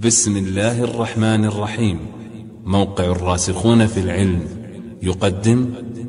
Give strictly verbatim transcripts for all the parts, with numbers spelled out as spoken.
بسم الله الرحمن الرحيم. موقع الراسخون في العلم يقدم.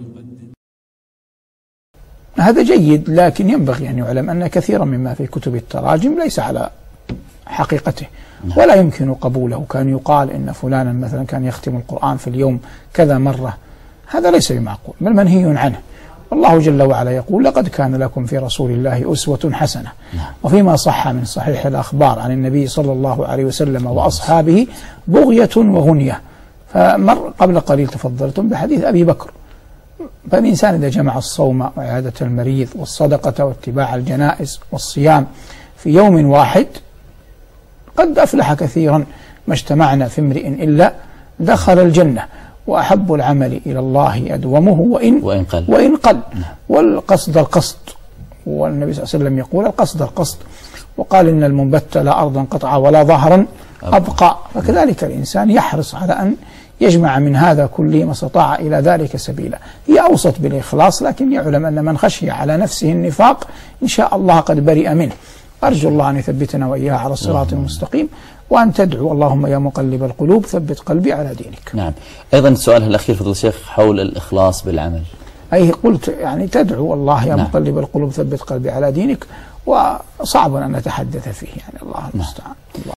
هذا جيد، لكن ينبغي أن يعلم أن كثيرا مما في كتب التراجم ليس على حقيقته ولا يمكن قبوله. كان يقال إن فلانا مثلا كان يختم القرآن في اليوم كذا مرة، هذا ليس بمعقول بل منهي عنه. والله جل وعلا يقول: لقد كان لكم في رسول الله أسوة حسنة. وفيما صح من صحيح الأخبار عن النبي صلى الله عليه وسلم وأصحابه بغية وغنية. فمر قبل قليل تفضلتم بحديث أبي بكر. فالإنسان إذا جمع الصوم وعيادة المريض والصدقة واتباع الجنائز والصيام في يوم واحد قد أفلح كثيرا. ما اجتمعنا في امرئ إلا دخل الجنة، وأحب العمل إلى الله أدومه وإن, وإن قل, وإن قل. والقصد القصد، والنبي صلى الله عليه وسلم يقول: القصد القصد. وقال: إن المنبت لا أرضا قطع ولا ظهرا أبقى. فكذلك الإنسان يحرص على أن يجمع من هذا كله ما استطاع إلى ذلك سبيلا. هي أوسط بالإخلاص، لكن يعلم أن من خشي على نفسه النفاق إن شاء الله قد برئ منه. أرجو الله أن يثبتنا وإياه على الصراط المستقيم، وأن تدعو: اللهم يا مقلب القلوب ثبت قلبي على دينك. نعم. أيضا السؤال الأخير فضل الشيخ حول الإخلاص بالعمل. أي قلت يعني تدعو: الله يا نعم. مقلب القلوب ثبت قلبي على دينك، وصعب أن نتحدث فيه، يعني الله المستعان.